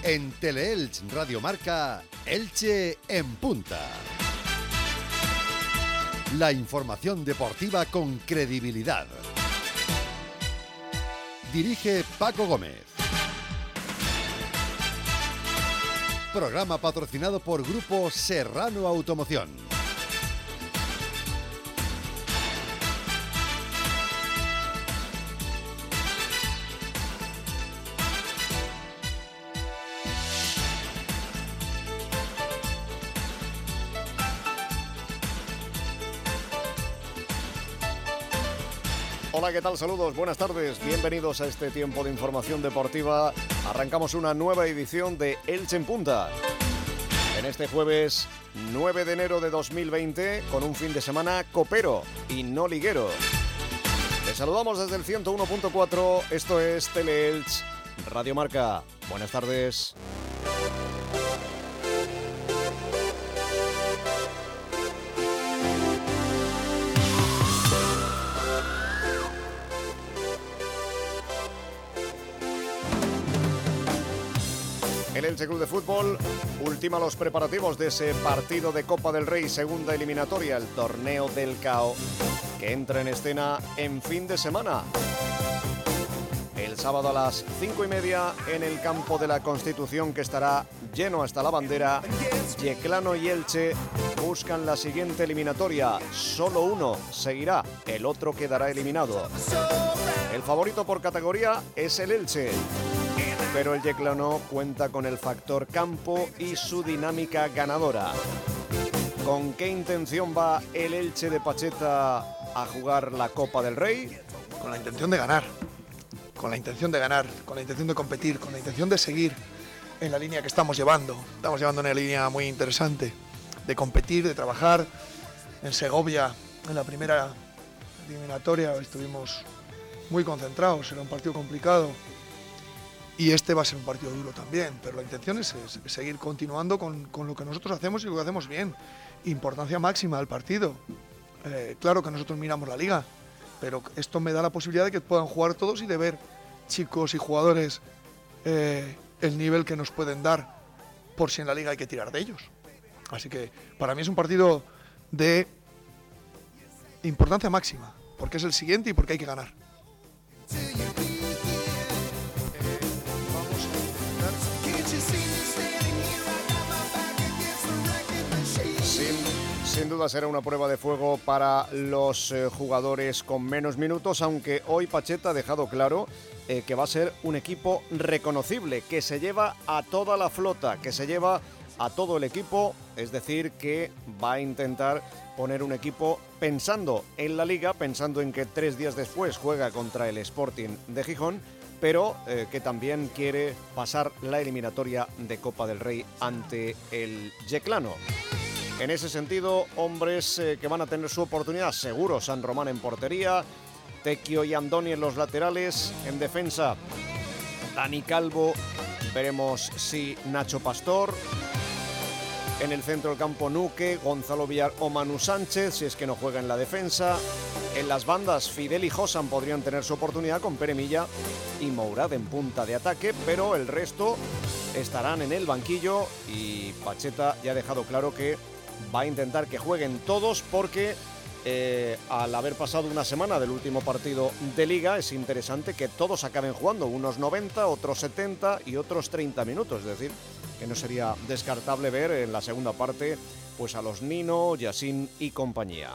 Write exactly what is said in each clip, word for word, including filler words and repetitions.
En Teleelch Radio Marca, Elche en punta. La información deportiva con credibilidad. Dirige Paco Gómez. Programa patrocinado por Grupo Serrano Automoción. Hola, ¿qué tal? Saludos, buenas tardes, bienvenidos a este tiempo de información deportiva. Arrancamos una nueva edición de Elche en Punta. En este jueves nueve de enero de dos mil veinte, con un fin de semana copero y no liguero. Les saludamos desde el ciento uno punto cuatro, esto es Teleelch Radio Marca. Buenas tardes. El Elche Club de Fútbol ultima los preparativos de ese partido de Copa del Rey, segunda eliminatoria, el torneo del C A O, que entra en escena en fin de semana. El sábado a las cinco y media en el campo de la Constitución, que estará lleno hasta la bandera. Yeclano y Elche buscan la siguiente eliminatoria. Solo uno seguirá, el otro quedará eliminado. El favorito por categoría es el Elche, pero el Yeclano cuenta con el factor campo y su dinámica ganadora. ¿Con qué intención va el Elche de Pacheta a jugar la Copa del Rey? Con la intención de ganar, con la intención de ganar, con la intención de competir, con la intención de seguir en la línea que estamos llevando. Estamos llevando una línea muy interesante de competir, de trabajar. En Segovia, en la primera eliminatoria, estuvimos muy concentrados, era un partido complicado. Y este va a ser un partido duro también, pero la intención es, es, es seguir continuando con, con lo que nosotros hacemos y lo que hacemos bien. Importancia máxima al partido. Eh, claro que nosotros miramos la liga, pero esto me da la posibilidad de que puedan jugar todos y de ver chicos y jugadores eh, el nivel que nos pueden dar, por si en la liga hay que tirar de ellos. Así que para mí es un partido de importancia máxima, porque es el siguiente y porque hay que ganar. Sin, sin duda será una prueba de fuego para los eh, jugadores con menos minutos, aunque hoy Pacheta ha dejado claro eh, que va a ser un equipo reconocible, que se lleva a toda la flota, que se lleva a todo el equipo, es decir, que va a intentar poner un equipo pensando en la Liga, pensando en que tres días después juega contra el Sporting de Gijón, pero eh, que también quiere pasar la eliminatoria de Copa del Rey ante el Yeclano. En ese sentido, hombres eh, que van a tener su oportunidad, seguro. San Román en portería, Tecchio y Andoni en los laterales, en defensa Dani Calvo, veremos si Nacho Pastor, en el centro del campo Nuque, Gonzalo Villar o Manu Sánchez, si es que no juega en la defensa. En las bandas, Fidel y Josan podrían tener su oportunidad con Pere Milla y Mourad en punta de ataque, pero el resto estarán en el banquillo y Pacheta ya ha dejado claro que va a intentar que jueguen todos porque eh, al haber pasado una semana del último partido de Liga es interesante que todos acaben jugando, unos noventa, otros setenta y otros treinta minutos, es decir, que no sería descartable ver en la segunda parte pues a los Nino, Yassin y compañía.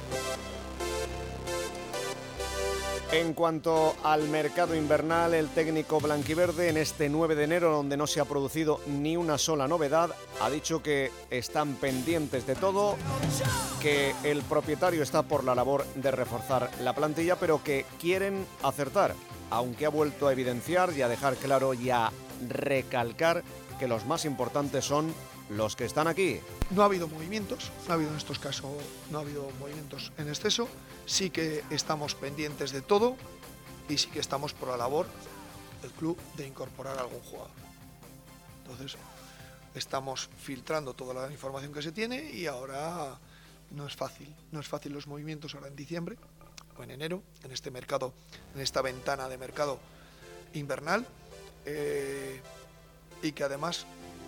En cuanto al mercado invernal, el técnico blanquiverde en este nueve de enero, donde no se ha producido ni una sola novedad, ha dicho que están pendientes de todo, que el propietario está por la labor de reforzar la plantilla, pero que quieren acertar, aunque ha vuelto a evidenciar y a dejar claro y a recalcar que los más importantes son los que están aquí. No ha habido movimientos, no ha habido en estos casos, no ha habido movimientos en exceso, sí que estamos pendientes de todo y sí que estamos por la labor del club de incorporar a algún jugador. Entonces, estamos filtrando toda la información que se tiene y ahora no es fácil, no es fácil los movimientos ahora en diciembre o en enero, en este mercado, en esta ventana de mercado invernal. Eh, y que además,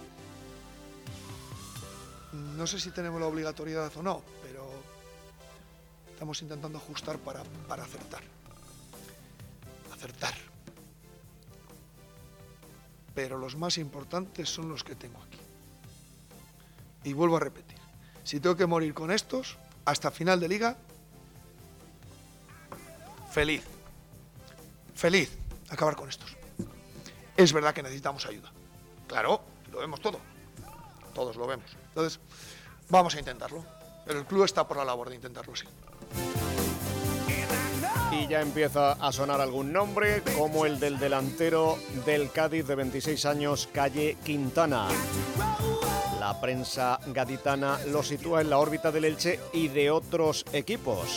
no sé si tenemos la obligatoriedad o no, pero estamos intentando ajustar para, para acertar. Acertar. Pero los más importantes son los que tengo aquí. Y vuelvo a repetir, si tengo que morir con estos, hasta final de liga, feliz. Feliz acabar con estos. Es verdad que necesitamos ayuda. Claro, lo vemos todo. Todos lo vemos. Entonces, vamos a intentarlo. Pero el club está por la labor de intentarlo, sí. Y ya empieza a sonar algún nombre, como el del delantero del Cádiz de veintiséis años, Calle Quintana. La prensa gaditana lo sitúa en la órbita del Elche y de otros equipos.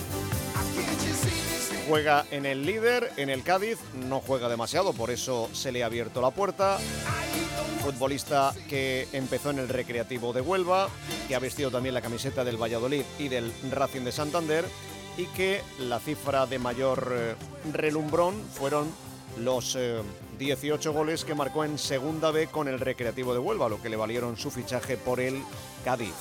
Juega en el líder, en el Cádiz, no juega demasiado, por eso se le ha abierto la puerta. Futbolista que empezó en el Recreativo de Huelva, que ha vestido también la camiseta del Valladolid y del Racing de Santander, y que la cifra de mayor eh, relumbrón fueron los eh, dieciocho goles que marcó en Segunda B con el Recreativo de Huelva, lo que le valieron su fichaje por el Cádiz.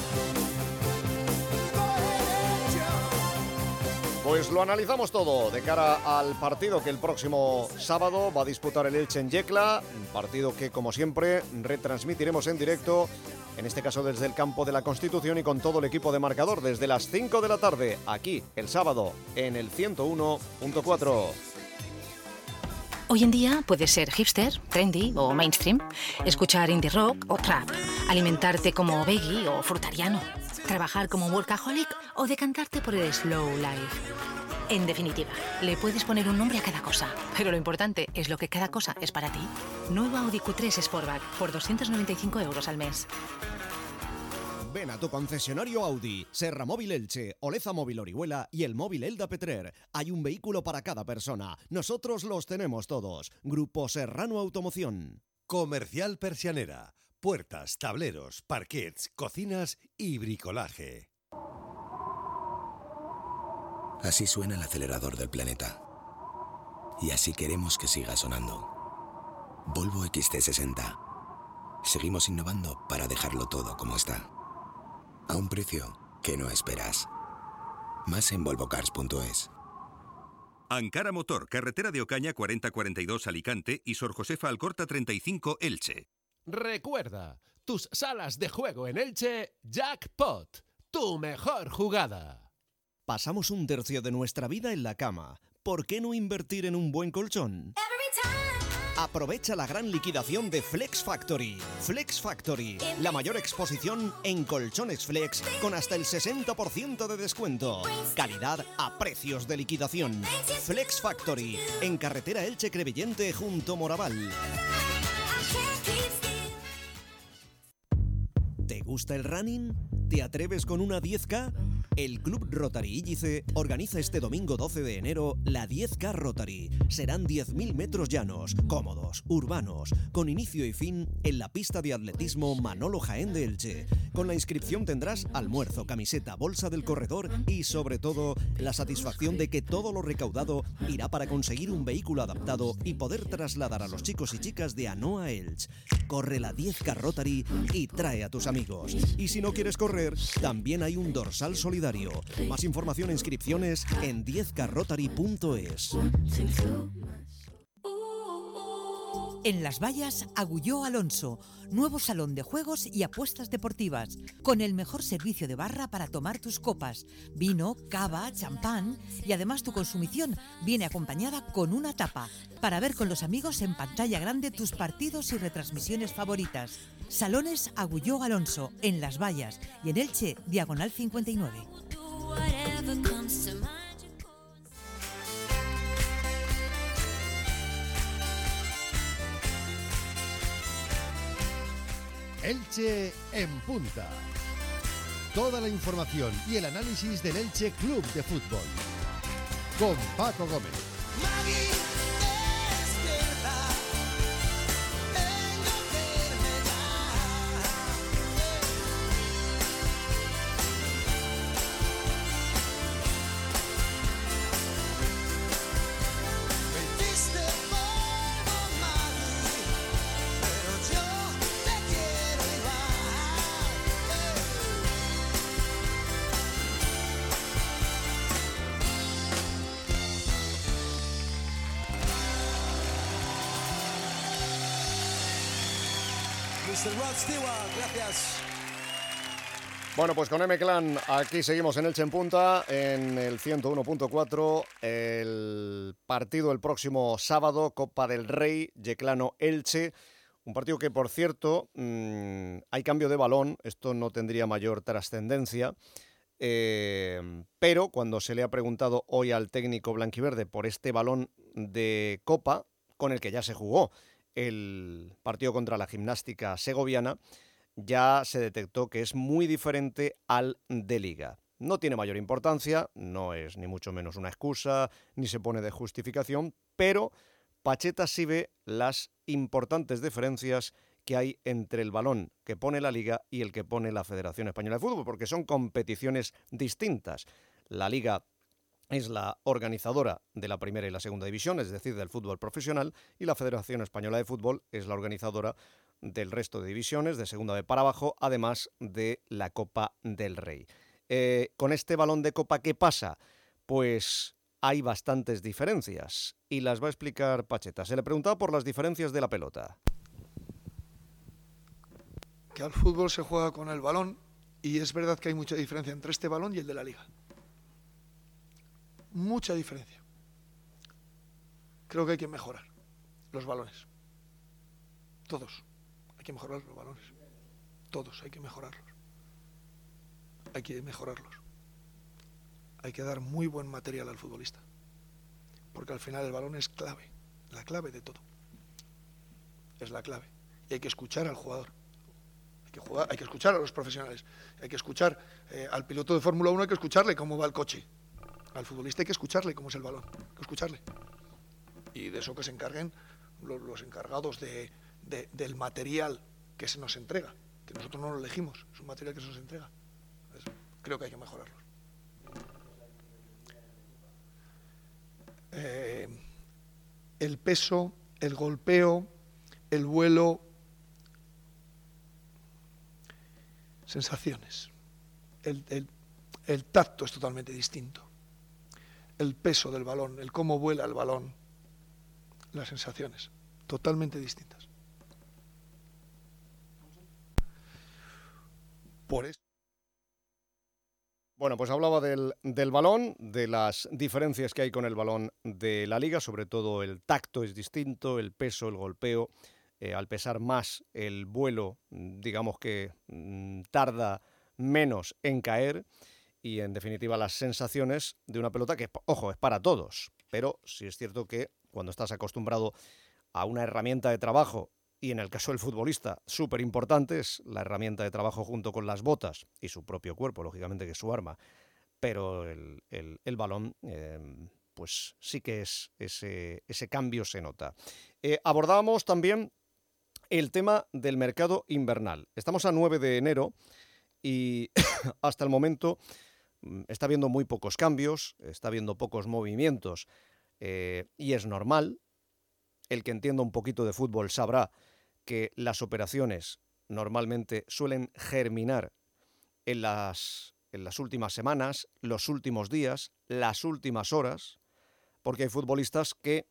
Pues lo analizamos todo de cara al partido que el próximo sábado va a disputar el Elche en Yecla, un partido que, como siempre, retransmitiremos en directo, en este caso desde el campo de la Constitución y con todo el equipo de Marcador, desde las cinco de la tarde, aquí, el sábado, en el ciento uno punto cuatro. Hoy en día puedes ser hipster, trendy o mainstream, escuchar indie rock o trap, alimentarte como veggie o frutariano, trabajar como workaholic o decantarte por el slow life. En definitiva, le puedes poner un nombre a cada cosa, pero lo importante es lo que cada cosa es para ti. Nuevo Audi Q tres Sportback por doscientos noventa y cinco euros al mes. Ven a tu concesionario Audi, Serra Móvil Elche, Oleza Móvil Orihuela y el Móvil Elda Petrer. Hay un vehículo para cada persona. Nosotros los tenemos todos. Grupo Serrano Automoción. Comercial Persianera. Puertas, tableros, parquets, cocinas y bricolaje. Así suena el acelerador del planeta. Y así queremos que siga sonando. Volvo X C sesenta. Seguimos innovando para dejarlo todo como está. A un precio que no esperas. Más en volvocars punto es. Ankara Motor, carretera de Ocaña cuarenta cuarenta y dos Alicante y Sor Josefa Alcorta treinta y cinco Elche. Recuerda, tus salas de juego en Elche, Jackpot, tu mejor jugada. Pasamos un tercio de nuestra vida en la cama. ¿Por qué no invertir en un buen colchón? Aprovecha la gran liquidación de Flex Factory. Flex Factory, la mayor exposición en colchones flex con hasta el sesenta por ciento de descuento. Calidad a precios de liquidación. Flex Factory, en carretera Elche-Crevillente junto Moraval. ¿Te gusta el running? ¿Te atreves con una diez K? El Club Rotary Illice organiza este domingo doce de enero la diez K Rotary. Serán diez mil metros llanos, cómodos, urbanos, con inicio y fin en la pista de atletismo Manolo Jaén de Elche. Con la inscripción tendrás almuerzo, camiseta, bolsa del corredor y, sobre todo, la satisfacción de que todo lo recaudado irá para conseguir un vehículo adaptado y poder trasladar a los chicos y chicas de Anoa a Elche. Corre la diez K Rotary y trae a tus amigos. Y si no quieres correr, también hay un dorsal solidario. Más información e inscripciones en diez k rotary punto es. En Las Vallas, Agulló Alonso, nuevo salón de juegos y apuestas deportivas, con el mejor servicio de barra para tomar tus copas, vino, cava, champán, y además tu consumición viene acompañada con una tapa, para ver con los amigos en pantalla grande tus partidos y retransmisiones favoritas. Salones Agulló Alonso, en Las Vallas, y en Elche, diagonal cincuenta y nueve. Elche en punta. Toda la información y el análisis del Elche Club de Fútbol. Con Paco Gómez. mister Rod Stewart. Gracias. Bueno, pues con M-Clan aquí seguimos en Elche en Punta, en el ciento uno punto cuatro, el partido el próximo sábado, Copa del Rey, Yeclano-Elche, un partido que, por cierto, mmm, hay cambio de balón, esto no tendría mayor trascendencia, eh, pero cuando se le ha preguntado hoy al técnico blanquiverde por este balón de Copa, con el que ya se jugó el partido contra la Gimnástica Segoviana, ya se detectó que es muy diferente al de Liga. No tiene mayor importancia, no es ni mucho menos una excusa, ni se pone de justificación, pero Pacheta sí ve las importantes diferencias que hay entre el balón que pone la Liga y el que pone la Federación Española de Fútbol, porque son competiciones distintas. La Liga es la organizadora de la primera y la segunda división, es decir, del fútbol profesional, y la Federación Española de Fútbol es la organizadora del resto de divisiones, de segunda B para abajo, además de la Copa del Rey. Eh, con este balón de Copa, ¿qué pasa? Pues hay bastantes diferencias y las va a explicar Pacheta. Se le preguntaba por las diferencias de la pelota. Que al fútbol se juega con el balón y es verdad que hay mucha diferencia entre este balón y el de la Liga. Mucha diferencia. Creo que hay que mejorar los balones. Todos. Hay que mejorar los balones. Todos hay que mejorarlos. Hay que mejorarlos. Hay que dar muy buen material al futbolista. Porque al final el balón es clave. La clave de todo. Es la clave. Y hay que escuchar al jugador. Hay que, jugar, hay que escuchar a los profesionales. Hay que escuchar eh, al piloto de Fórmula uno, hay que escucharle cómo va el coche. Al futbolista hay que escucharle cómo es el balón. Hay que escucharle. Y de eso que se encarguen los, los encargados de... De, del material que se nos entrega, que nosotros no lo elegimos, es un material que se nos entrega. Entonces, creo que hay que mejorarlo. Eh, el peso, el golpeo, el vuelo, sensaciones. El, el, el tacto es totalmente distinto. El peso del balón, el cómo vuela el balón, las sensaciones, totalmente distintas. Por eso. Bueno, pues hablaba del, del balón, de las diferencias que hay con el balón de la Liga, sobre todo el tacto es distinto, el peso, el golpeo, eh, al pesar más el vuelo, digamos que mm, tarda menos en caer y en definitiva las sensaciones de una pelota que, ojo, es para todos, pero sí es cierto que cuando estás acostumbrado a una herramienta de trabajo, y en el caso del futbolista, súper importante, es la herramienta de trabajo junto con las botas y su propio cuerpo, lógicamente que es su arma, pero el, el, el balón, eh, pues sí que es ese, ese cambio se nota. Eh, abordábamos también el tema del mercado invernal. Estamos a nueve de enero y hasta el momento está habiendo muy pocos cambios, está habiendo pocos movimientos eh, y es normal. El que entienda un poquito de fútbol sabrá que las operaciones normalmente suelen germinar en las, en las últimas semanas, los últimos días, las últimas horas, porque hay futbolistas que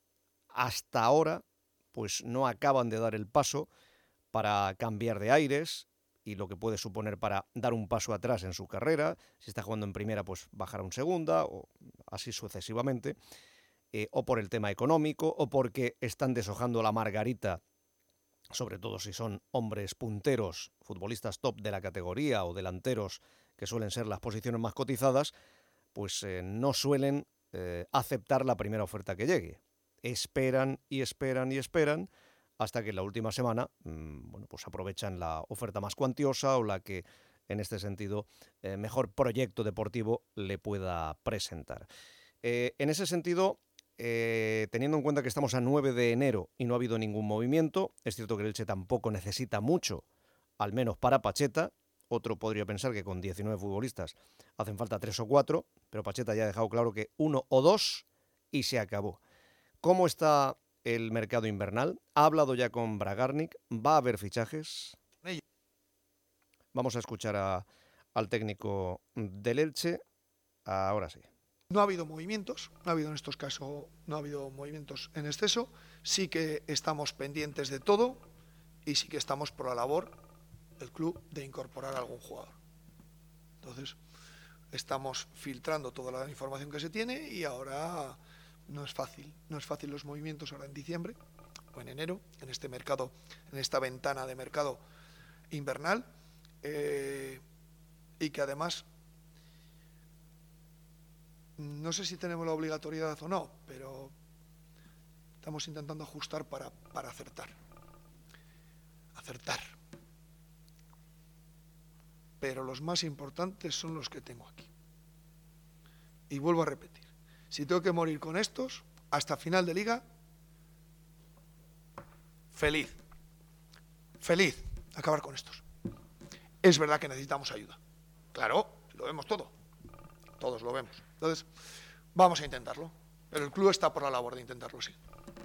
hasta ahora pues no acaban de dar el paso para cambiar de aires y lo que puede suponer para dar un paso atrás en su carrera. Si está jugando en primera, pues bajar a un segunda o así sucesivamente. Eh, o por el tema económico, o porque están deshojando la margarita, sobre todo si son hombres punteros, futbolistas top de la categoría o delanteros, que suelen ser las posiciones más cotizadas, pues eh, no suelen eh, aceptar la primera oferta que llegue. Esperan y esperan y esperan hasta que en la última semana mmm, bueno, pues aprovechan la oferta más cuantiosa o la que, en este sentido, eh, mejor proyecto deportivo le pueda presentar. Eh, en ese sentido, Eh, teniendo en cuenta que estamos a nueve de enero y no ha habido ningún movimiento, es cierto que el Elche tampoco necesita mucho, al menos para Pacheta. Otro podría pensar que con diecinueve futbolistas hacen falta tres o cuatro, pero Pacheta ya ha dejado claro que uno o dos y se acabó. ¿Cómo está el mercado invernal? ¿Ha hablado ya con Bragarnik? ¿Va a haber fichajes? Vamos a escuchar a, al técnico del Elche. Ahora sí. No ha habido movimientos, no ha habido en estos casos, no ha habido movimientos en exceso. Sí que estamos pendientes de todo y sí que estamos por la labor, el club, de incorporar a algún jugador. Entonces, estamos filtrando toda la información que se tiene y ahora no es fácil, no es fácil los movimientos ahora en diciembre o en enero, en este mercado, en esta ventana de mercado invernal, eh, y que además, no sé si tenemos la obligatoriedad o no, pero estamos intentando ajustar para, para acertar. Acertar. Pero los más importantes son los que tengo aquí. Y vuelvo a repetir, si tengo que morir con estos, hasta final de liga, feliz. Feliz acabar con estos. Es verdad que necesitamos ayuda. Claro, lo vemos todo. Todos lo vemos. Entonces, vamos a intentarlo. Pero el club está por la labor de intentarlo, sí.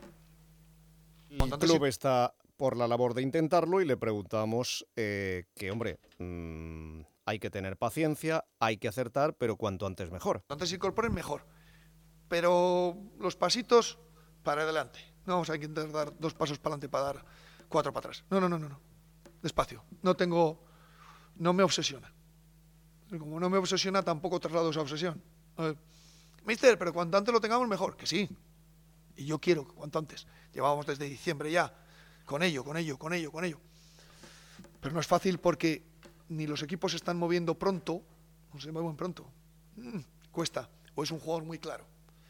El club está por la labor de intentarlo y le preguntamos eh, que, hombre, mmm, hay que tener paciencia, hay que acertar, pero cuanto antes mejor. Cuanto antes se incorporen, mejor. Pero los pasitos para adelante. No vamos a intentar dar dos pasos para adelante para dar cuatro para atrás. No, no, no, no, no. Despacio. No tengo... No me obsesiona. Como no me obsesiona, tampoco traslado esa obsesión. Mister, pero cuanto antes lo tengamos, mejor. Que sí. Y yo quiero que cuanto antes. Llevábamos desde diciembre ya con ello, con ello, con ello, con ello. Pero no es fácil porque ni los equipos se están moviendo pronto, no se mueven pronto. Mm, cuesta. O es un jugador muy claro.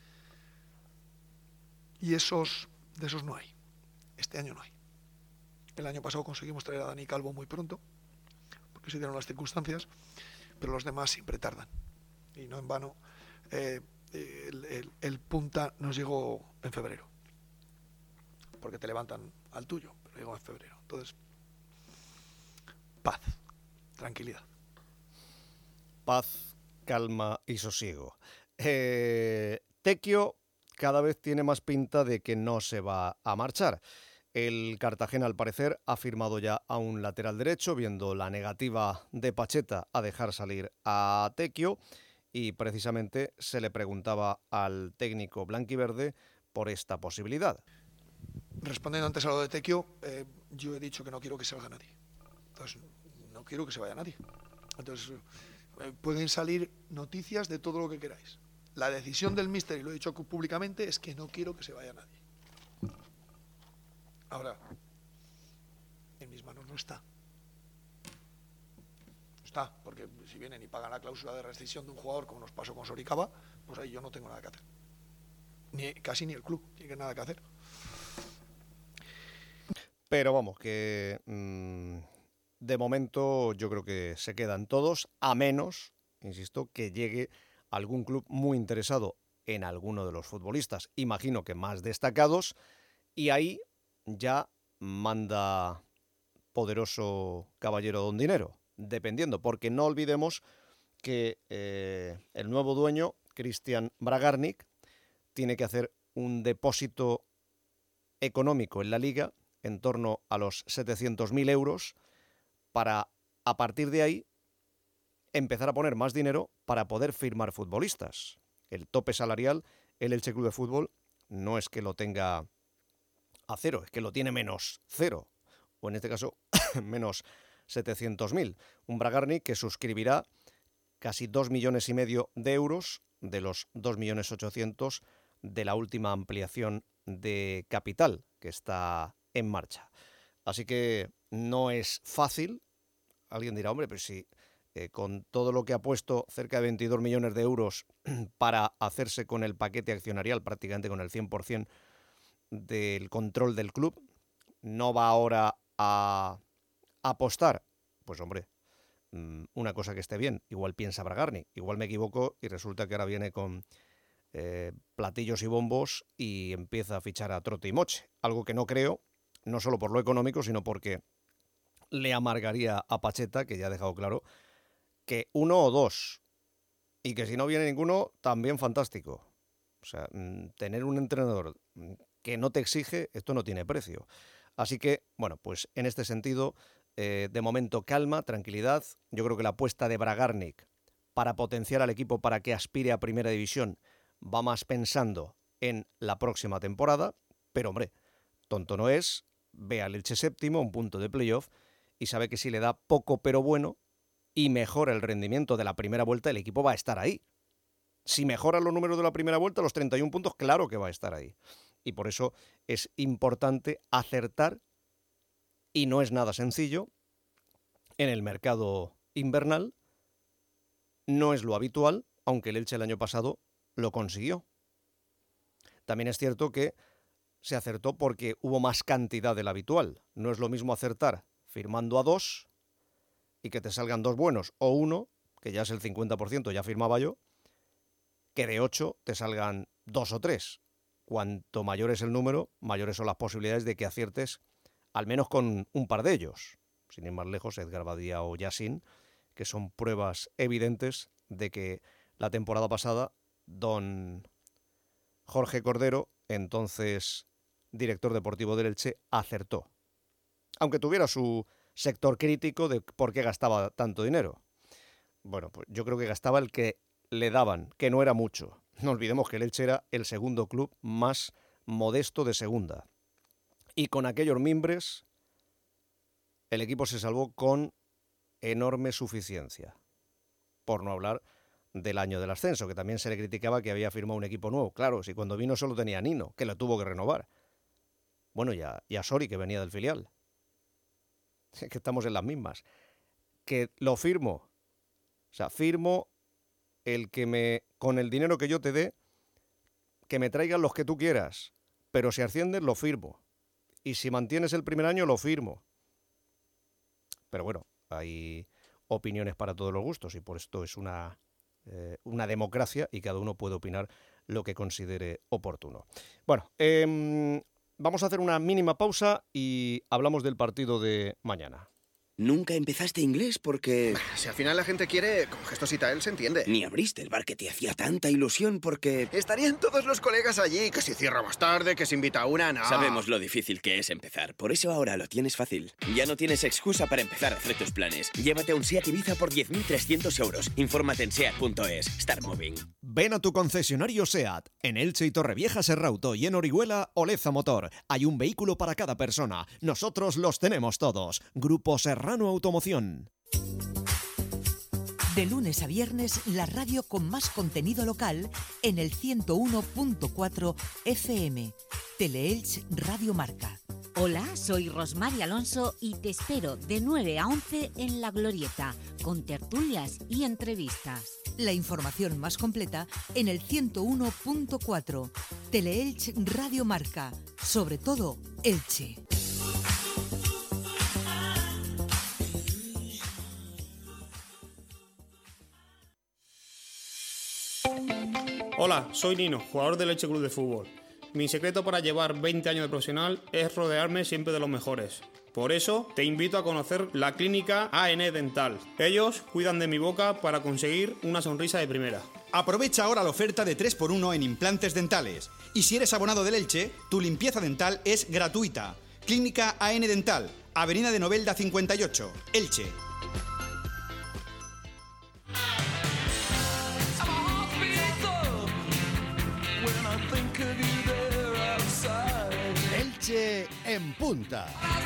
Y esos, de esos no hay. Este año no hay. El año pasado conseguimos traer a Dani Calvo muy pronto, porque se dieron las circunstancias, pero los demás siempre tardan. Y no en vano, eh, el, el, el punta nos llegó en febrero, porque te levantan al tuyo, pero llegó en febrero. Entonces, paz, tranquilidad. Paz, calma y sosiego. Eh, Tequio cada vez tiene más pinta de que no se va a marchar. El Cartagena, al parecer, ha firmado ya a un lateral derecho, viendo la negativa de Pacheta a dejar salir a Tequio, y precisamente se le preguntaba al técnico blanquiverde por esta posibilidad. Respondiendo antes a lo de Tequio, eh, yo he dicho que no quiero que salga nadie. Entonces, no quiero que se vaya nadie. Entonces, eh, pueden salir noticias de todo lo que queráis. La decisión del míster, y lo he dicho públicamente, es que no quiero que se vaya nadie. Ahora, en mis manos no está. No está, porque si vienen y pagan la cláusula de rescisión de un jugador, como nos pasó con Soricaba, pues ahí yo no tengo nada que hacer. Ni, casi ni el club tiene nada que hacer. Pero vamos, que mmm, de momento yo creo que se quedan todos, a menos, insisto, que llegue algún club muy interesado en alguno de los futbolistas, imagino que más destacados, y ahí ya manda poderoso caballero don dinero, dependiendo, porque no olvidemos que eh, el nuevo dueño, Christian Bragarnik, tiene que hacer un depósito económico en la liga en torno a los setecientos mil euros para, a partir de ahí, empezar a poner más dinero para poder firmar futbolistas. El tope salarial, el Elche Club de Fútbol, no es que lo tenga a cero, es que lo tiene menos cero, o en este caso menos setecientos mil. Un Bragarnik que suscribirá casi dos millones y medio de euros de los dos millones ochocientos de la última ampliación de capital que está en marcha. Así que no es fácil. Alguien dirá, hombre, pero si eh, con todo lo que ha puesto, cerca de veintidós millones de euros para hacerse con el paquete accionarial, prácticamente con el cien por ciento del control del club, no va ahora a apostar. Pues hombre, una cosa que esté bien, igual piensa Bragarnik, igual me equivoco y resulta que ahora viene con eh, platillos y bombos y empieza a fichar a trote y moche, algo que no creo, no solo por lo económico, sino porque le amargaría a Pacheta, que ya ha dejado claro que uno o dos, y que si no viene ninguno, también fantástico. O sea, tener un entrenador que no te exige, esto no tiene precio. Así que, bueno, pues en este sentido, eh, de momento calma, tranquilidad. Yo creo que la apuesta de Bragarnik para potenciar al equipo para que aspire a Primera División va más pensando en la próxima temporada, pero hombre, tonto no es, ve al Elche séptimo, un punto de playoff, y sabe que si le da poco pero bueno y mejora el rendimiento de la primera vuelta, el equipo va a estar ahí. Si mejora los números de la primera vuelta, los treinta y un puntos, claro que va a estar ahí. Y por eso es importante acertar, y no es nada sencillo, en el mercado invernal. No es lo habitual, aunque el Elche el año pasado lo consiguió. También es cierto que se acertó porque hubo más cantidad de la habitual. No es lo mismo acertar firmando a dos y que te salgan dos buenos, o uno, que ya es el cincuenta por ciento, ya firmaba yo, que de ocho te salgan dos o tres. Cuanto mayor es el número, mayores son las posibilidades de que aciertes al menos con un par de ellos. Sin ir más lejos, Edgar Badía o Yassin, que son pruebas evidentes de que la temporada pasada don Jorge Cordero, entonces director deportivo del Elche, acertó. Aunque tuviera su sector crítico de por qué gastaba tanto dinero. Bueno, pues yo creo que gastaba el que le daban, que no era mucho. No olvidemos que el Elche era el segundo club más modesto de segunda. Y con aquellos mimbres, el equipo se salvó con enorme suficiencia. Por no hablar del año del ascenso, que también se le criticaba que había firmado un equipo nuevo. Claro, si cuando vino solo tenía a Nino, que lo tuvo que renovar. Bueno, y a, y a Sori, que venía del filial. Que estamos en las mismas. Que lo firmo. O sea, firmo el que me, con el dinero que yo te dé, que me traigan los que tú quieras. Pero si asciendes, lo firmo. Y si mantienes el primer año, lo firmo. Pero bueno, hay opiniones para todos los gustos y por esto es una, eh, una democracia y cada uno puede opinar lo que considere oportuno. Bueno, eh, vamos a hacer una mínima pausa y hablamos del partido de mañana. ¿Nunca empezaste inglés porque...? Si al final la gente quiere, con gestos y tal se entiende. Ni abriste el bar que te hacía tanta ilusión porque... Estarían todos los colegas allí, que si cierra más tarde, que se invita a una, no. Sabemos lo difícil que es empezar, por eso ahora lo tienes fácil. Ya no tienes excusa para empezar a hacer tus planes. Llévate un SEAT Ibiza por diez mil trescientos euros. Infórmate en seat punto es. Start moving. Ven a tu concesionario SEAT. En Elche y Torrevieja Serrauto y en Orihuela, Oleza Motor. Hay un vehículo para cada persona. Nosotros los tenemos todos. Grupo Serrano Automoción. De lunes a viernes, la radio con más contenido local en el ciento uno punto cuatro F M. Teleelch Radio Marca. Hola, soy Rosmary Alonso y te espero de nueve a once en La Glorieta, con tertulias y entrevistas. La información más completa en el ciento uno punto cuatro. Teleelch Radio Marca. Sobre todo, Elche. Hola, soy Nino, jugador del Elche Club de Fútbol. Mi secreto para llevar veinte años de profesional es rodearme siempre de los mejores. Por eso, te invito a conocer la clínica A N Dental. Ellos cuidan de mi boca para conseguir una sonrisa de primera. Aprovecha ahora la oferta de tres por uno en implantes dentales. Y si eres abonado del Elche, tu limpieza dental es gratuita. Clínica A N Dental, Avenida de Novelda cincuenta y ocho, Elche. Elche en punta.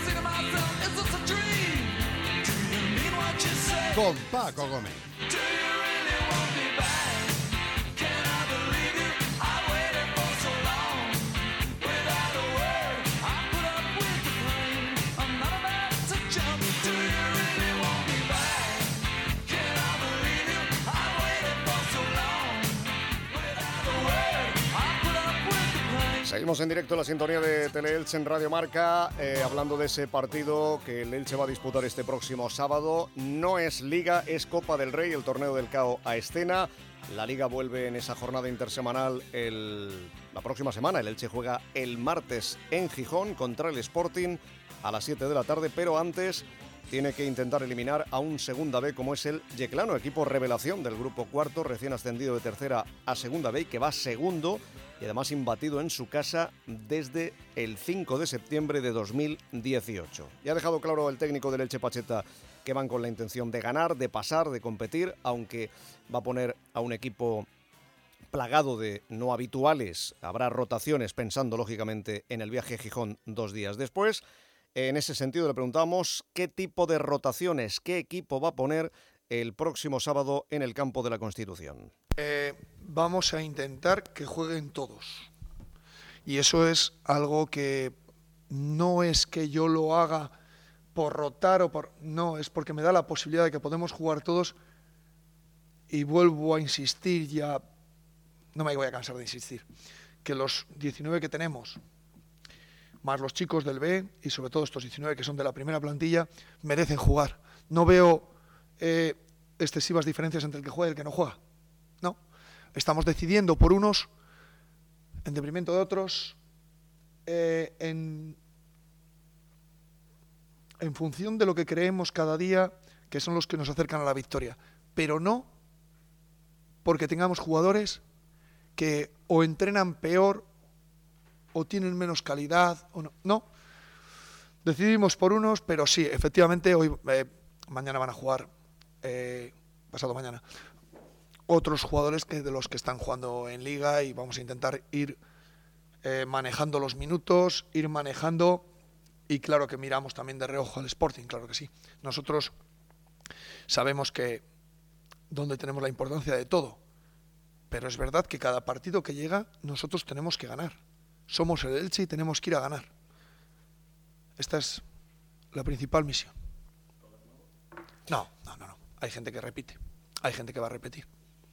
Con Paco Gómez. Seguimos en directo en la sintonía de Teleelche en Radio Marca, eh, hablando de ese partido que el Elche va a disputar este próximo sábado. No es Liga, es Copa del Rey, el torneo del C A O a escena. La Liga vuelve en esa jornada intersemanal el, la próxima semana. El Elche juega el martes en Gijón contra el Sporting a las siete de la tarde, pero antes tiene que intentar eliminar a un Segunda B como es el Yeclano, equipo revelación del grupo cuarto, recién ascendido de tercera a Segunda B, que va segundo y además imbatido en su casa desde el cinco de septiembre de dos mil dieciocho. Ya ha dejado claro el técnico del Elche, Pacheta, que van con la intención de ganar, de pasar, de competir, aunque va a poner a un equipo plagado de no habituales. Habrá rotaciones pensando lógicamente en el viaje a Gijón dos días después. En ese sentido le preguntamos qué tipo de rotaciones, qué equipo va a poner el próximo sábado en el campo de la Constitución. Eh, vamos a intentar que jueguen todos. Y eso es algo que no es que yo lo haga por rotar o por... No, es porque me da la posibilidad de que podemos jugar todos. Y vuelvo a insistir, ya no me voy a cansar de insistir, que los diecinueve que tenemos, más los chicos del B, y sobre todo estos diecinueve que son de la primera plantilla, merecen jugar. No veo eh, excesivas diferencias entre el que juega y el que no juega. No. Estamos decidiendo por unos, en detrimento de otros, eh, en, en función de lo que creemos cada día, que son los que nos acercan a la victoria. Pero no porque tengamos jugadores que o entrenan peor o tienen menos calidad o no. No. Decidimos por unos, pero sí, efectivamente, hoy, eh, mañana van a jugar, eh, pasado mañana, otros jugadores que de los que están jugando en Liga, y vamos a intentar ir eh, manejando los minutos, ir manejando, y claro que miramos también de reojo al Sporting, claro que sí. Nosotros sabemos que donde tenemos la importancia de todo, pero es verdad que cada partido que llega nosotros tenemos que ganar. Somos el Elche y tenemos que ir a ganar. Esta es la principal misión. No, no, no, no. Hay gente que repite, hay gente que va a repetir.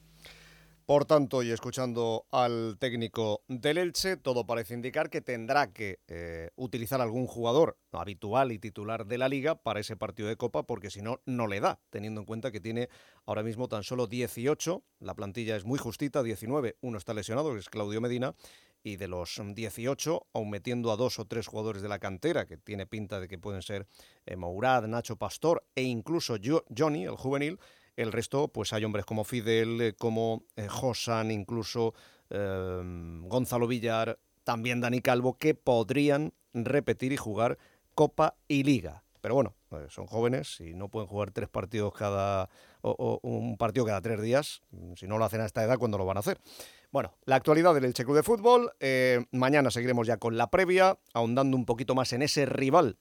Por tanto, y escuchando al técnico del Elche, todo parece indicar que tendrá que eh, utilizar algún jugador habitual y titular de la Liga para ese partido de Copa, porque si no, no le da, teniendo en cuenta que tiene ahora mismo tan solo dieciocho, la plantilla es muy justita, diecinueve, uno está lesionado, que es Claudio Medina, y de los dieciocho, aun metiendo a dos o tres jugadores de la cantera, que tiene pinta de que pueden ser eh, Mourad, Nacho Pastor e incluso jo- Johnny, el juvenil. El resto, pues hay hombres como Fidel, como eh, Josan, incluso eh, Gonzalo Villar, también Dani Calvo, que podrían repetir y jugar Copa y Liga. Pero bueno, eh, son jóvenes y no pueden jugar tres partidos cada o, o un partido cada tres días. Si no lo hacen a esta edad, ¿cuándo lo van a hacer? Bueno, la actualidad del Elche Club de Fútbol. Eh, mañana seguiremos ya con la previa, ahondando un poquito más en ese rival,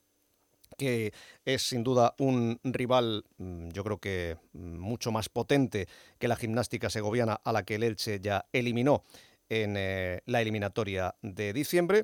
que es sin duda un rival, yo creo que mucho más potente que la Gimnástica Segoviana, a la que el Elche ya eliminó en eh, la eliminatoria de diciembre.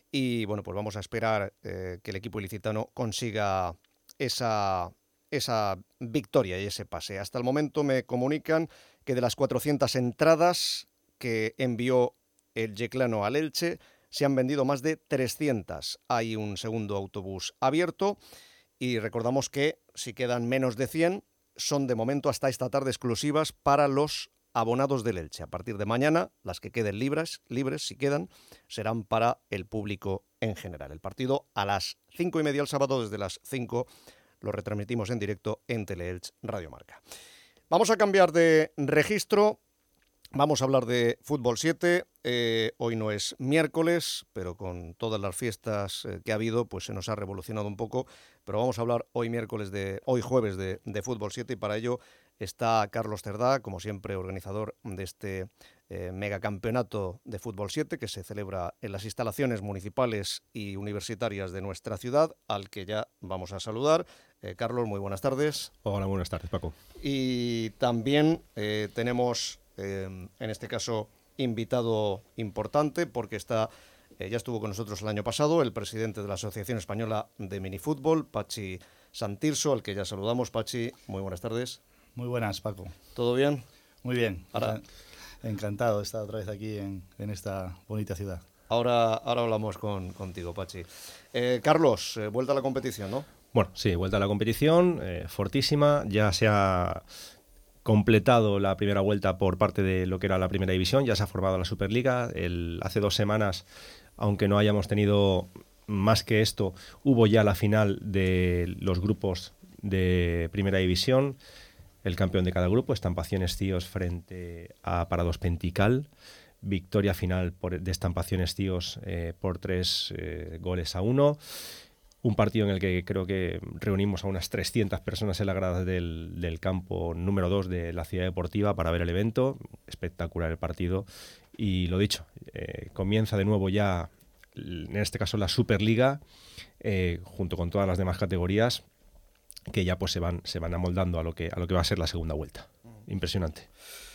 Y bueno, pues vamos a esperar eh, que el equipo ilicitano consiga esa, esa victoria y ese pase. Hasta el momento me comunican que de las cuatrocientas entradas que envió el yeclano al Elche, se han vendido más de trescientas. Hay un segundo autobús abierto y recordamos que si quedan menos de cien, son de momento hasta esta tarde exclusivas para los abonados del Elche. A partir de mañana, las que queden libres, libres si quedan, serán para el público en general. El partido a las cinco y media el sábado, desde las cinco lo retransmitimos en directo en Teleelch Radio Marca. Vamos a cambiar de registro. Vamos a hablar de Fútbol siete. Eh, hoy no es miércoles, pero con todas las fiestas eh, que ha habido, pues se nos ha revolucionado un poco. Pero vamos a hablar hoy miércoles de, hoy jueves de, de Fútbol siete, y para ello está Carlos Cerdá, como siempre, organizador de este eh, megacampeonato de Fútbol siete que se celebra en las instalaciones municipales y universitarias de nuestra ciudad, al que ya vamos a saludar. Eh, Carlos, muy buenas tardes. Hola, buenas tardes, Paco. Y también eh, tenemos, eh, en este caso, invitado importante, porque está, eh, ya estuvo con nosotros el año pasado, el presidente de la Asociación Española de Minifútbol, Pachi Santirso, al que ya saludamos. Pachi, muy buenas tardes. Muy buenas, Paco. ¿Todo bien? Muy bien. Ahora, encantado de estar otra vez aquí en, en esta bonita ciudad. Ahora, ahora hablamos con, contigo, Pachi. Eh, Carlos, eh, vuelta a la competición, ¿no? Bueno, sí, vuelta a la competición, eh, fortísima. Ya se ha completado la primera vuelta por parte de lo que era la primera división, ya se ha formado la Superliga. El, hace dos semanas, aunque no hayamos tenido más que esto, hubo ya la final de los grupos de primera división. El campeón de cada grupo, Estampaciones Tíos frente a Parados Pentical. Victoria final por, de Estampaciones Tíos eh, por tres eh, goles a uno. Un partido en el que creo que reunimos a unas trescientas personas en la grada del, del campo número dos de la Ciudad Deportiva para ver el evento. Espectacular el partido. Y lo dicho, eh, comienza de nuevo ya en este caso la Superliga, eh, junto con todas las demás categorías, que ya pues se van, se van amoldando a lo que, a lo que va a ser la segunda vuelta. Impresionante.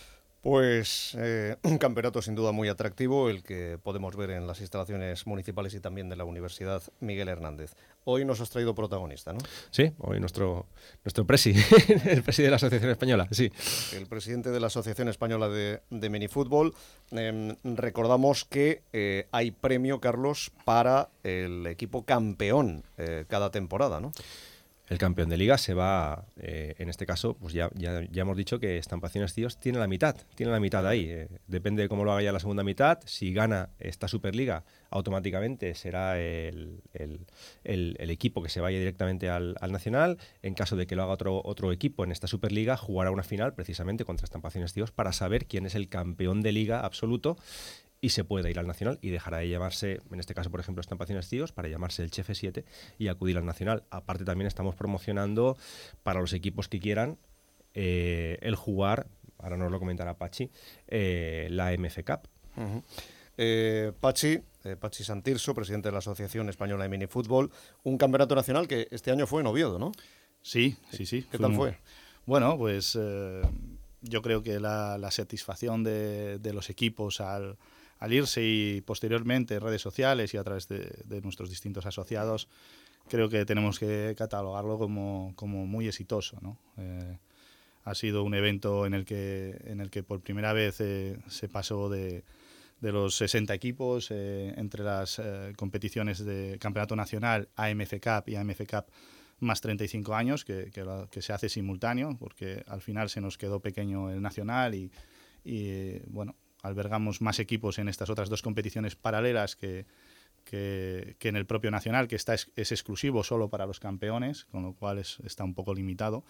Pues eh, un campeonato sin duda muy atractivo, el que podemos ver en las instalaciones municipales y también de la Universidad Miguel Hernández. Hoy nos has traído protagonista, ¿no? Sí, hoy nuestro, nuestro presi, el presi de la Asociación Española, sí. El presidente de la Asociación Española de, de Minifútbol. Eh, recordamos que eh, hay premio, Carlos, para el equipo campeón eh, cada temporada, ¿no? El campeón de liga se va, eh, en este caso, pues ya, ya, ya hemos dicho que Estampaciones Tíos tiene la mitad, tiene la mitad ahí. Eh, depende de cómo lo haga ya la segunda mitad. Si gana esta Superliga, automáticamente será el, el, el, el equipo que se vaya directamente al, al Nacional. En caso de que lo haga otro, otro equipo en esta Superliga, jugará una final precisamente contra Estampaciones Tíos para saber quién es el campeón de liga absoluto y se puede ir al Nacional y dejará de llamarse, en este caso, por ejemplo, Estampaciones Tíos, para llamarse el F siete y acudir al Nacional. Aparte, también estamos promocionando para los equipos que quieran eh, el jugar, ahora nos lo comentará Pachi, eh, la M F Cup. Uh-huh. eh, Pachi, eh, Pachi Santirso, presidente de la Asociación Española de Minifútbol, un campeonato nacional que este año fue en Oviedo, ¿no? Sí, sí, sí. ¿Qué Fuimos. tal fue? Bueno, pues eh, yo creo que la, la satisfacción de, de los equipos al al irse y posteriormente en redes sociales y a través de, de nuestros distintos asociados, creo que tenemos que catalogarlo como, como muy exitoso, ¿no? Eh, ha sido un evento en el que, en el que por primera vez eh, se pasó de, de los sesenta equipos eh, entre las eh, competiciones de Campeonato Nacional, A M F Cup y A M F Cup más treinta y cinco años, que, que, que se hace simultáneo, porque al final se nos quedó pequeño el Nacional y, y bueno, albergamos más equipos en estas otras dos competiciones paralelas que, que, que en el propio Nacional, que está es, es exclusivo solo para los campeones, con lo cual es, está un poco limitado.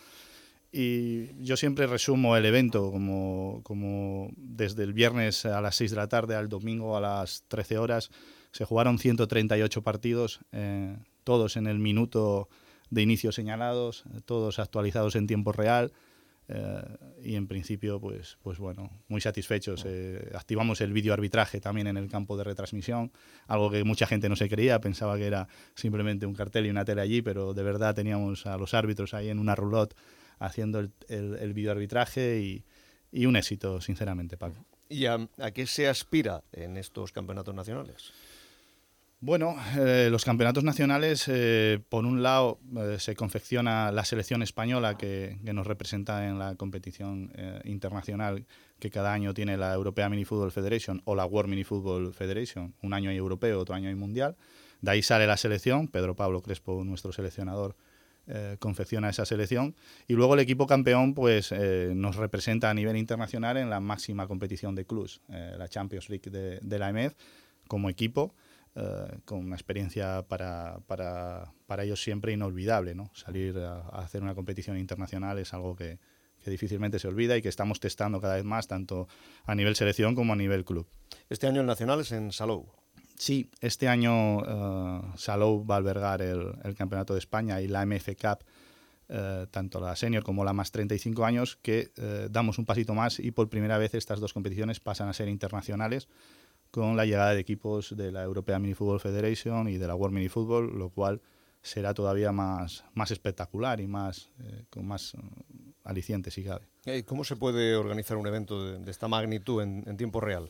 Y yo siempre resumo el evento como, como desde el viernes a las seis de la tarde al domingo a las trece horas se jugaron ciento treinta y ocho partidos, eh, todos en el minuto de inicio señalados, todos actualizados en tiempo real. Eh, y en principio, pues, pues bueno, muy satisfechos. Eh, activamos el videoarbitraje también en el campo de retransmisión, algo que mucha gente no se creía, pensaba que era simplemente un cartel y una tele allí, pero de verdad teníamos a los árbitros ahí en una roulotte haciendo el, el, el videoarbitraje y, y un éxito, sinceramente, Paco. ¿Y a, a qué se aspira en estos campeonatos nacionales? Bueno, eh, los campeonatos nacionales, eh, por un lado, eh, se confecciona la selección española que, que nos representa en la competición eh, internacional que cada año tiene la European Mini Football Federation o la World Mini Football Federation. Un año hay europeo, otro año hay mundial. De ahí sale la selección. Pedro Pablo Crespo, nuestro seleccionador, eh, confecciona esa selección. Y luego el equipo campeón pues, eh, nos representa a nivel internacional en la máxima competición de clubs, eh, la Champions League de, de la E M E F, como equipo. Uh, con una experiencia para, para, para ellos siempre inolvidable, ¿no? Salir a, a hacer una competición internacional es algo que, que difícilmente se olvida y que estamos testando cada vez más, tanto a nivel selección como a nivel club. Este año el Nacional es en Salou. Sí, este año uh, Salou va a albergar el, el Campeonato de España y la M F Cup, uh, tanto la senior como la más treinta y cinco años, que uh, damos un pasito más y por primera vez estas dos competiciones pasan a ser internacionales, con la llegada de equipos de la European Mini Football Federation y de la World Mini Football, lo cual será todavía más, más espectacular y más, eh, con más uh, aliciente, si cabe. ¿Cómo se puede organizar un evento de, de esta magnitud en, en tiempo real?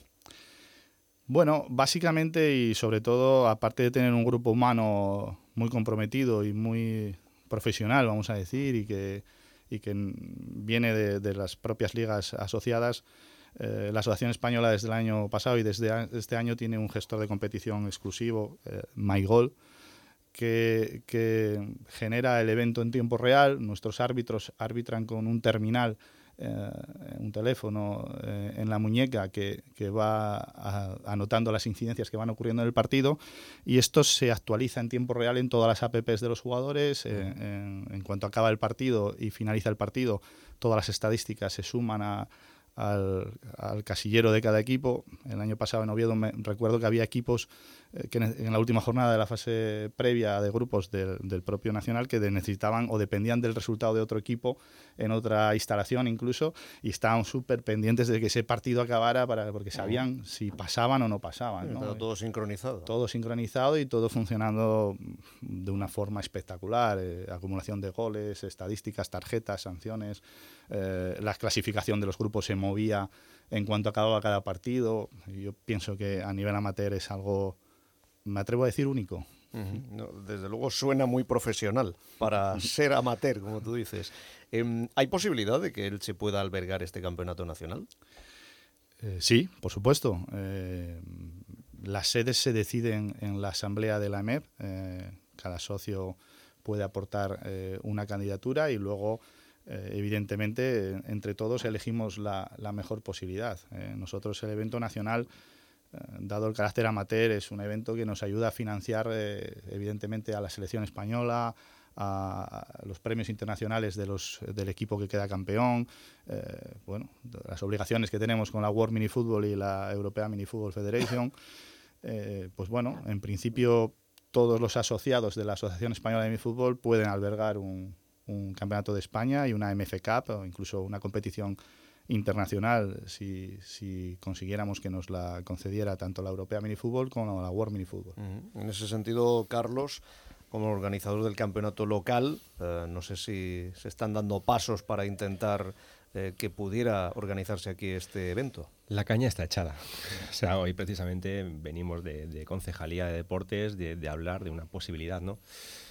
Bueno, básicamente y sobre todo, aparte de tener un grupo humano muy comprometido y muy profesional, vamos a decir, y que, y que viene de, de las propias ligas asociadas, Eh, la Asociación Española desde el año pasado y desde a, este año tiene un gestor de competición exclusivo, eh, MyGol, que, que genera el evento en tiempo real. Nuestros árbitros arbitran con un terminal, eh, un teléfono eh, en la muñeca que, que va a, anotando las incidencias que van ocurriendo en el partido, y esto se actualiza en tiempo real en todas las apps de los jugadores. Eh, en, en cuanto acaba el partido y finaliza el partido, todas las estadísticas se suman a al, al casillero de cada equipo. El año pasado en Oviedo me recuerdo que había equipos eh, que en, en la última jornada de la fase previa de grupos del, del propio Nacional que de necesitaban o dependían del resultado de otro equipo en otra instalación incluso, y estaban súper pendientes de que ese partido acabara para, porque sabían si pasaban o no pasaban, ¿no? Pero todo sincronizado. Todo sincronizado y todo funcionando de una forma espectacular. Eh, acumulación de goles, estadísticas, tarjetas, sanciones, eh, la clasificación de los grupos se movía en cuanto acababa cada partido. Yo pienso que a nivel amateur es algo, me atrevo a decir, único. Uh-huh. No, desde luego suena muy profesional para ser amateur, como tú dices. Eh, ¿Hay posibilidad de que él se pueda albergar este campeonato nacional? Eh, sí, por supuesto. Eh, las sedes se deciden en la asamblea de la E M E P. Eh, cada socio puede aportar eh, una candidatura y luego, eh, evidentemente, entre todos elegimos la, la mejor posibilidad. Eh, nosotros el evento nacional, eh, dado el carácter amateur, es un evento que nos ayuda a financiar, eh, evidentemente, a la selección española, a, a los premios internacionales de los, del equipo que queda campeón, eh, bueno, las obligaciones que tenemos con la World Mini Football y la European Mini Football Federation. Eh, pues bueno, en principio todos los asociados de la Asociación Española de Minifútbol pueden albergar un, un campeonato de España y una M F Cup o incluso una competición internacional si, si consiguiéramos que nos la concediera tanto la Europea Minifútbol como la World Minifútbol. Uh-huh. En ese sentido, Carlos, como organizador del campeonato local, eh, no sé si se están dando pasos para intentar eh, que pudiera organizarse aquí este evento. La caña está echada. O sea, hoy precisamente venimos de, de Concejalía de Deportes de, de hablar de una posibilidad, ¿no?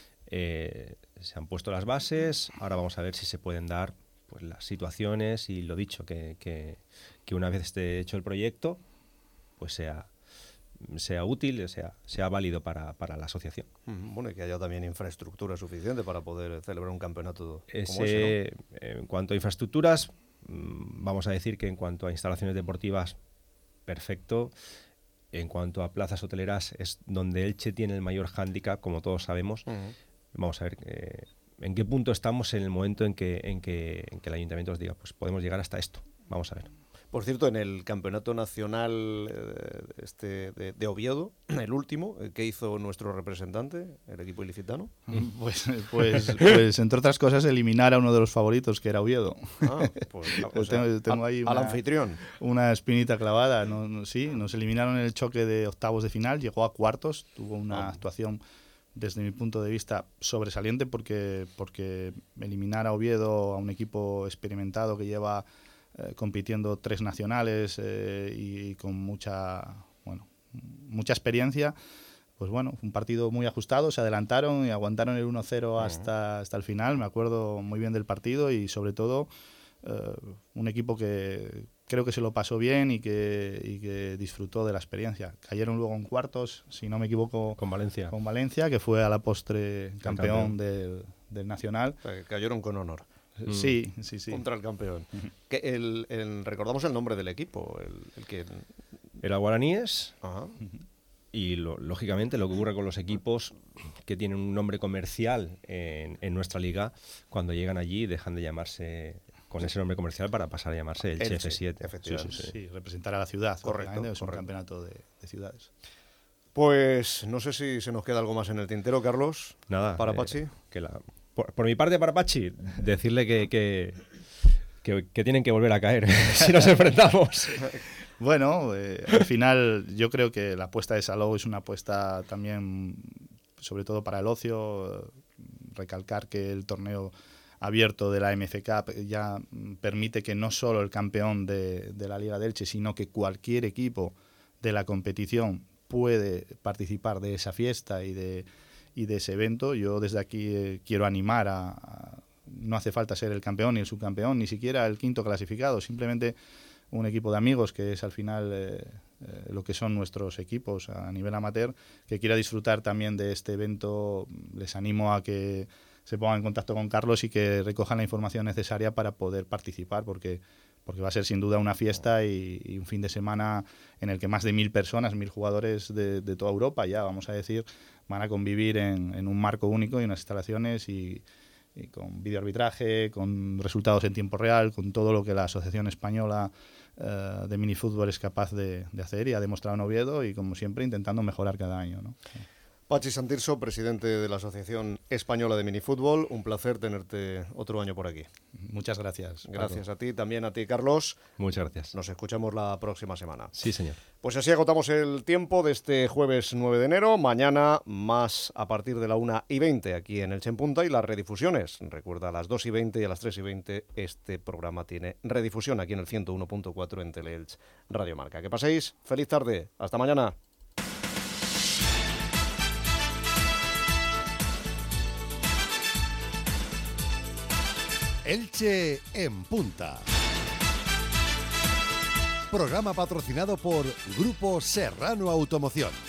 Eh, se han puesto las bases, ahora vamos a ver si se pueden dar pues las situaciones y lo dicho, que, que, que una vez esté hecho el proyecto, pues sea, sea útil, sea, sea válido para, para la asociación. Mm, bueno, y que haya también infraestructura suficiente para poder celebrar un campeonato ese, como ese, ¿no? En cuanto a infraestructuras, vamos a decir que en cuanto a instalaciones deportivas, perfecto. En cuanto a plazas hoteleras, es donde Elche tiene el mayor hándicap, como todos sabemos. Uh-huh. Vamos a ver eh, en qué punto estamos en el momento en que, en, que, en que el ayuntamiento os diga, pues podemos llegar hasta esto. Vamos a ver. Por cierto, en el campeonato nacional eh, este de, de Oviedo, el último, ¿qué hizo nuestro representante, el equipo ilicitano? Pues, pues, pues entre otras cosas, eliminar a uno de los favoritos, que era Oviedo. Ah, pues, pues sea, tengo, tengo a, ahí al una, anfitrión. Una espinita clavada. No, no, sí, nos eliminaron en el choque de octavos de final, llegó a cuartos, tuvo una oh. actuación, desde mi punto de vista, sobresaliente, porque, porque eliminar a Oviedo, a un equipo experimentado que lleva Eh, compitiendo tres nacionales eh, y, y con mucha, bueno, mucha experiencia, pues bueno, fue un partido muy ajustado, se adelantaron y aguantaron el uno cero hasta, hasta el final. Me acuerdo muy bien del partido y sobre todo eh, un equipo que creo que se lo pasó bien y que, y que disfrutó de la experiencia. Cayeron luego en cuartos, si no me equivoco, con Valencia, con Valencia que fue a la postre campeón, campeón. Del, del Nacional. O sea, cayeron con honor. Sí, sí, sí. Contra el campeón. Uh-huh. Que el, el, recordamos el nombre del equipo. El, el que... Era Guaraníes. Ajá. Uh-huh. Y lo, lógicamente lo que ocurre con los equipos que tienen un nombre comercial en, en nuestra liga, cuando llegan allí dejan de llamarse con ese nombre comercial para pasar a llamarse el Elche F siete. Efectivamente. Sí, sí, sí. sí, representar a la ciudad. Correcto. Es un correcto. campeonato de, de ciudades. Pues no sé si se nos queda algo más en el tintero, Carlos. Nada. Para eh, Pachi. Que la... Por, por mi parte, para Pachi, decirle que, que, que, que tienen que volver a caer si nos enfrentamos. Bueno, eh, al final yo creo que la apuesta de Salou es una apuesta también, sobre todo para el ocio. Recalcar que el torneo abierto de la M F Cup ya permite que no solo el campeón de, de la Liga de Elche, sino que cualquier equipo de la competición puede participar de esa fiesta y de... y de ese evento. Yo desde aquí eh, quiero animar a, a... No hace falta ser el campeón ni el subcampeón, ni siquiera el quinto clasificado, simplemente un equipo de amigos, que es al final eh, eh, lo que son nuestros equipos a nivel amateur, que quiera disfrutar también de este evento. Les animo a que se pongan en contacto con Carlos y que recojan la información necesaria para poder participar, porque porque va a ser sin duda una fiesta y, y un fin de semana en el que más de mil personas, mil jugadores de, de toda Europa ya, vamos a decir, van a convivir en, en un marco único y unas instalaciones y, y con videoarbitraje, con resultados en tiempo real, con todo lo que la Asociación Española eh, de Minifútbol es capaz de, de hacer y ha demostrado en Oviedo, y como siempre intentando mejorar cada año, ¿no? Pachi Santirso, presidente de la Asociación Española de Minifútbol, un placer tenerte otro año por aquí. Muchas gracias. Gracias Paco. a ti, también a ti, Carlos. Muchas gracias. Nos escuchamos la próxima semana. Sí, señor. Pues así agotamos el tiempo de este jueves nueve de enero. Mañana más a partir de la una y veinte aquí en Elche en Punta, y las redifusiones. Recuerda, a las dos y veinte y a las tres y veinte este programa tiene redifusión aquí en el ciento uno punto cuatro en Teleelch Radio Marca. Que paséis feliz tarde. Hasta mañana. Elche en Punta. Programa patrocinado por Grupo Serrano Automoción.